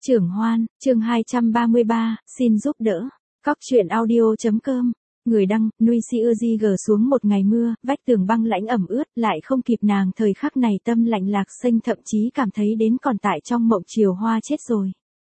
Trưởng Hoan, chương 233, xin giúp đỡ. Cóc truyện audio.com. Người đăng, Nuôi Si gờ xuống một ngày mưa, vách tường băng lãnh ẩm ướt, lại không kịp nàng thời khắc này tâm lạnh Lạc Xanh thậm chí cảm thấy đến còn tại trong mộng Triều Hoa chết rồi.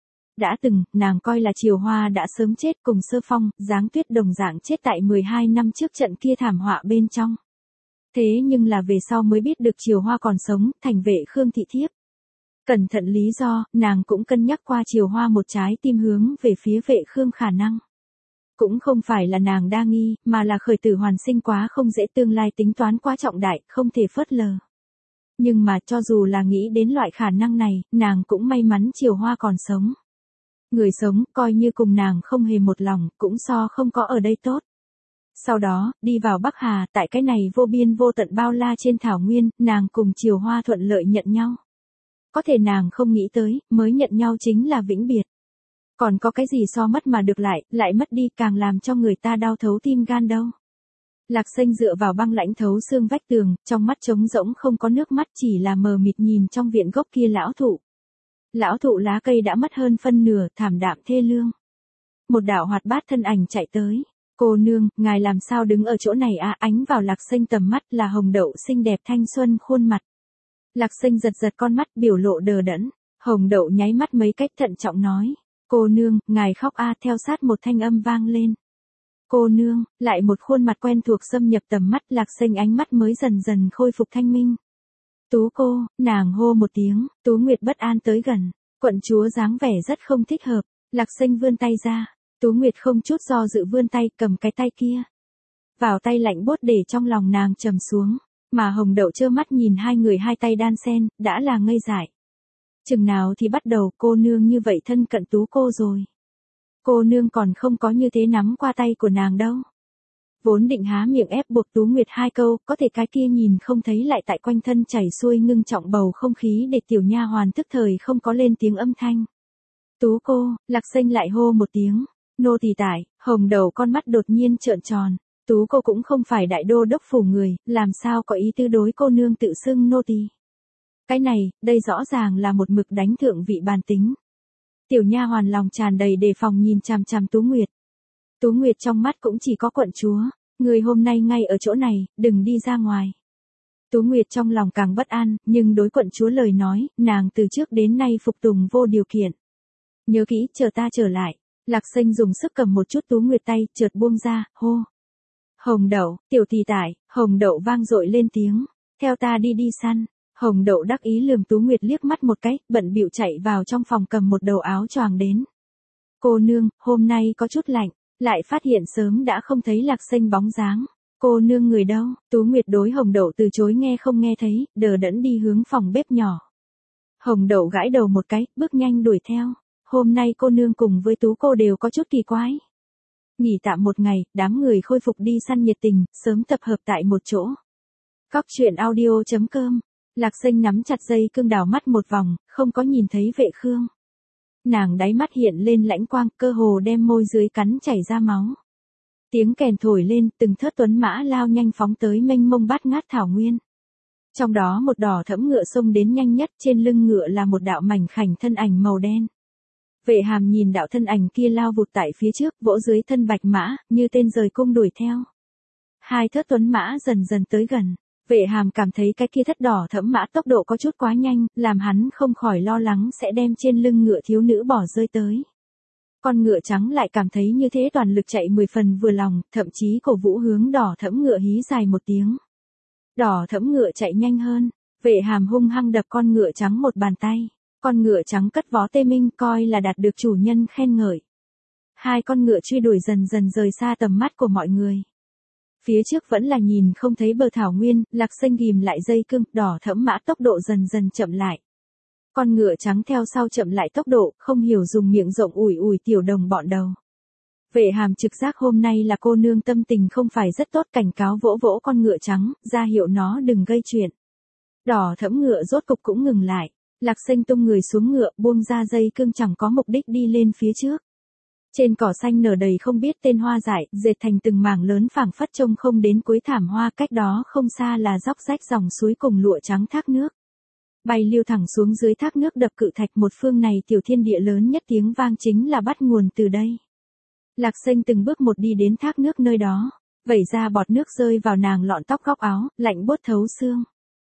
Đã từng, nàng coi là Triều Hoa đã sớm chết cùng Sơ Phong, Giáng Tuyết đồng dạng chết tại 12 năm trước trận kia thảm họa bên trong. Thế nhưng là về sau mới biết được Triều Hoa còn sống, thành vệ Khương Thị Thiếp. Cẩn thận lý do, nàng cũng cân nhắc qua Triều Hoa một trái tim hướng về phía vệ Khương khả năng. Cũng không phải là nàng đa nghi, mà là khởi tử hoàn sinh quá không dễ, tương lai tính toán quá trọng đại, không thể phớt lờ. Nhưng mà cho dù là nghĩ đến loại khả năng này, nàng cũng may mắn Triều Hoa còn sống. Người sống, coi như cùng nàng không hề một lòng, cũng so không có ở đây tốt. Sau đó, đi vào Bắc Hà, tại cái này vô biên vô tận bao la trên thảo nguyên, nàng cùng Triều Hoa thuận lợi nhận nhau. Có thể nàng không nghĩ tới, mới nhận nhau chính là vĩnh biệt. Còn có cái gì so mất mà được lại mất đi càng làm cho người ta đau thấu tim gan đâu. Lạc Xanh dựa vào băng lãnh thấu xương vách tường, trong mắt trống rỗng không có nước mắt, chỉ là mờ mịt nhìn trong viện gốc kia lão thụ. Lão thụ lá cây đã mất hơn phân nửa, thảm đạm thê lương. Một đạo hoạt bát thân ảnh chạy tới. Cô nương, ngài làm sao đứng ở chỗ này à? Ánh vào Lạc Xanh tầm mắt là hồng đậu xinh đẹp thanh xuân khuôn mặt. Lạc Xanh giật giật con mắt, biểu lộ đờ đẫn. Hồng đậu nháy mắt mấy cách thận trọng nói. Cô nương, ngài khóc a. Theo sát một thanh âm vang lên. Cô nương, lại một khuôn mặt quen thuộc xâm nhập tầm mắt. Lạc Xanh ánh mắt mới dần dần khôi phục thanh minh. Tú cô, nàng hô một tiếng. Tú Nguyệt bất an tới gần. Quận chúa dáng vẻ rất không thích hợp. Lạc Xanh vươn tay ra. Tú Nguyệt không chút do dự vươn tay, cầm cái tay kia. Vào tay lạnh buốt để trong lòng nàng trầm xuống. Mà hồng đậu trơ mắt nhìn hai người hai tay đan sen, đã là ngây dại. Chừng nào thì bắt đầu cô nương như vậy thân cận Tú cô rồi. Cô nương còn không có như thế nắm qua tay của nàng đâu. Vốn định há miệng ép buộc Tú Nguyệt hai câu, có thể cái kia nhìn không thấy lại tại quanh thân chảy xuôi ngưng trọng bầu không khí để tiểu nha hoàn tức thời không có lên tiếng âm thanh. Tú cô, Lạc Xanh lại hô một tiếng. Nô tỳ tại, hồng đầu con mắt đột nhiên trợn tròn. Tú cô cũng không phải đại đô đốc phủ người, làm sao có ý tư đối cô nương tự xưng nô tỳ. Cái này, đây rõ ràng là một mực đánh thượng vị bàn tính. Tiểu nha hoàn lòng tràn đầy đề phòng nhìn chằm chằm Tú Nguyệt. Tú Nguyệt trong mắt cũng chỉ có quận chúa, người hôm nay ngay ở chỗ này, đừng đi ra ngoài. Tú Nguyệt trong lòng càng bất an, nhưng đối quận chúa lời nói, nàng từ trước đến nay phục tùng vô điều kiện. Nhớ kỹ, chờ ta trở lại. Lạc Xanh dùng sức cầm một chút Tú Nguyệt tay, chợt buông ra, hô. Hồng đậu, tiểu tỷ tải, hồng đậu vang dội lên tiếng. Theo ta đi săn. Hồng đậu đắc ý lườm Tú Nguyệt liếc mắt một cái, bận bịu chạy vào trong phòng cầm một đầu áo choàng đến. Cô nương, hôm nay có chút lạnh, lại phát hiện sớm đã không thấy Lạc Xanh bóng dáng. Cô nương người đâu? Tú Nguyệt đối hồng đậu từ chối nghe không nghe thấy, đờ đẫn đi hướng phòng bếp nhỏ. Hồng đậu gãi đầu một cái, bước nhanh đuổi theo. Hôm nay cô nương cùng với Tú cô đều có chút kỳ quái. Nghỉ tạm một ngày, đám người khôi phục đi săn nhiệt tình, sớm tập hợp tại một chỗ. Cóc truyện audio.com. Lạc Xanh nắm chặt dây cương đảo mắt một vòng, không có nhìn thấy vệ Khương. Nàng đáy mắt hiện lên lãnh quang, cơ hồ đem môi dưới cắn chảy ra máu. Tiếng kèn thổi lên, từng thớt tuấn mã lao nhanh phóng tới mênh mông bát ngát thảo nguyên. Trong đó một đỏ thẫm ngựa xông đến nhanh nhất, trên lưng ngựa là một đạo mảnh khảnh thân ảnh màu đen. Vệ Hàm nhìn đạo thân ảnh kia lao vụt tại phía trước, vỗ dưới thân bạch mã, như tên rời cung đuổi theo. Hai thớt tuấn mã dần dần tới gần. Vệ Hàm cảm thấy cái kia thất đỏ thẫm mã tốc độ có chút quá nhanh, làm hắn không khỏi lo lắng sẽ đem trên lưng ngựa thiếu nữ bỏ rơi tới. Con ngựa trắng lại cảm thấy như thế toàn lực chạy 10 phần vừa lòng, thậm chí cổ vũ hướng đỏ thẫm ngựa hí dài một tiếng. Đỏ thẫm ngựa chạy nhanh hơn, Vệ Hàm hung hăng đập con ngựa trắng một bàn tay. Con ngựa trắng cất vó tê minh, coi là đạt được chủ nhân khen ngợi. Hai con ngựa truy đuổi dần dần rời xa tầm mắt của mọi người. Phía trước vẫn là nhìn không thấy bờ thảo nguyên, Lạc Xanh ghim lại dây cương, đỏ thẫm mã tốc độ dần dần chậm lại. Con ngựa trắng theo sau chậm lại tốc độ, không hiểu dùng miệng rộng ủi tiểu đồng bọn đầu. Vệ Hàm trực giác hôm nay là cô nương tâm tình không phải rất tốt, cảnh cáo vỗ vỗ con ngựa trắng, ra hiệu nó đừng gây chuyện. Đỏ thẫm ngựa rốt cục cũng ngừng lại. Lạc Xanh tung người xuống ngựa, buông ra dây cương chẳng có mục đích đi lên phía trước. Trên cỏ xanh nở đầy không biết tên hoa dại, dệt thành từng mảng lớn phảng phất trông không đến cuối thảm hoa, cách đó không xa là róc rách dòng suối cùng lụa trắng thác nước. bay liêu thẳng xuống dưới thác nước đập cự thạch, một phương này tiểu thiên địa lớn nhất tiếng vang chính là bắt nguồn từ đây. Lạc Xanh từng bước một đi đến thác nước nơi đó, vẩy ra bọt nước rơi vào nàng lọn tóc góc áo, lạnh buốt thấu xương.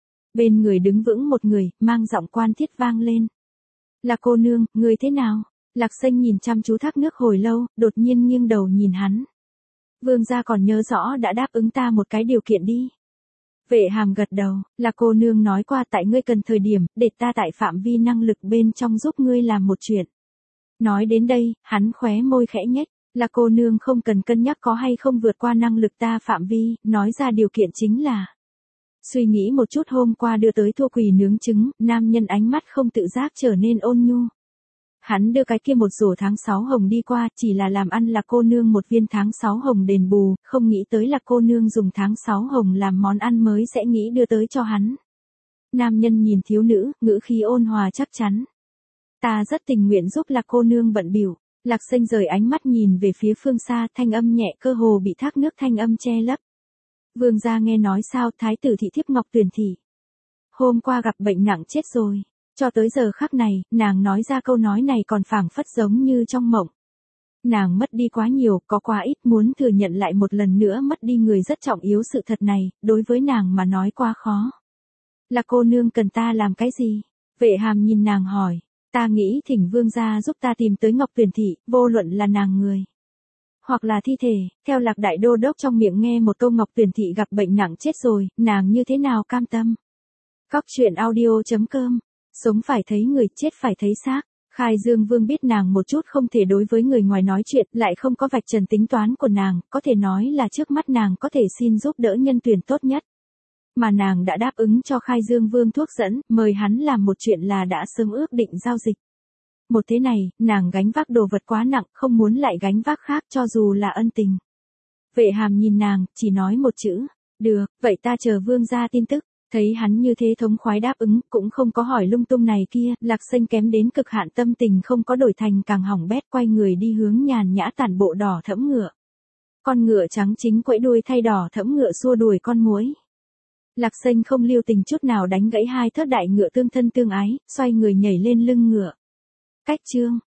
Bên người đứng vững một người, mang giọng quan thiết vang lên. Là cô nương, người thế nào? Lạc Xanh nhìn chăm chú thác nước hồi lâu, đột nhiên nghiêng đầu nhìn hắn. Vương gia còn nhớ rõ đã đáp ứng ta một cái điều kiện đi. Vệ Hàm gật đầu, là cô nương nói qua tại ngươi cần thời điểm, để ta tại phạm vi năng lực bên trong giúp ngươi làm một chuyện. Nói đến đây, hắn khóe môi khẽ nhếch, là cô nương không cần cân nhắc có hay không vượt qua năng lực ta phạm vi, nói ra điều kiện chính là. Suy nghĩ một chút, hôm qua đưa tới thua quỳ nướng trứng, nam nhân ánh mắt không tự giác trở nên ôn nhu. Hắn đưa cái kia một rổ tháng 6 hồng đi qua, chỉ là làm ăn là cô nương một viên tháng 6 hồng đền bù, không nghĩ tới là cô nương dùng tháng 6 hồng làm món ăn mới sẽ nghĩ đưa tới cho hắn. Nam nhân nhìn thiếu nữ, ngữ khí ôn hòa chắc chắn. Ta rất tình nguyện giúp là cô nương bận bịu. Lạc Xanh rời ánh mắt nhìn về phía phương xa, thanh âm nhẹ cơ hồ bị thác nước thanh âm che lấp. Vương gia nghe nói sao, thái tử thị thiếp Ngọc Tuyền thị. Hôm qua gặp bệnh nặng chết rồi. Cho tới giờ khắc này, nàng nói ra câu nói này còn phảng phất giống như trong mộng. Nàng mất đi quá nhiều, có quá ít, muốn thừa nhận lại một lần nữa mất đi người rất trọng yếu, sự thật này, đối với nàng mà nói quá khó. Là cô nương cần ta làm cái gì? Vệ Hàm nhìn nàng hỏi. Ta nghĩ thỉnh vương gia giúp ta tìm tới Ngọc Tuyền thị, vô luận là nàng người. Hoặc là thi thể, theo Lạc Đại Đô Đốc trong miệng nghe một câu Ngọc Tuyền thị gặp bệnh nặng chết rồi, nàng như thế nào cam tâm? Cóc truyện audio.com. Sống phải thấy người, chết phải thấy xác. Khai Dương Vương biết nàng một chút không thể đối với người ngoài nói chuyện, lại không có vạch trần tính toán của nàng, có thể nói là trước mắt nàng có thể xin giúp đỡ nhân tuyển tốt nhất. Mà nàng đã đáp ứng cho Khai Dương Vương thuốc dẫn, mời hắn làm một chuyện là đã sớm ước định giao dịch. Một thế này, nàng gánh vác đồ vật quá nặng, không muốn lại gánh vác khác cho dù là ân tình. Vệ Hàm nhìn nàng, chỉ nói một chữ, được, vậy ta chờ vương gia tin tức. Thấy hắn như thế thống khoái đáp ứng, cũng không có hỏi lung tung này kia, Lạc Xanh kém đến cực hạn tâm tình không có đổi thành càng hỏng bét, quay người đi hướng nhàn nhã tản bộ đỏ thẫm ngựa. Con ngựa trắng chính quẫy đuôi thay đỏ thẫm ngựa xua đuổi con muỗi. Lạc Xanh không lưu tình chút nào đánh gãy hai thớt đại ngựa tương thân tương ái, xoay người nhảy lên lưng ngựa. Cách chương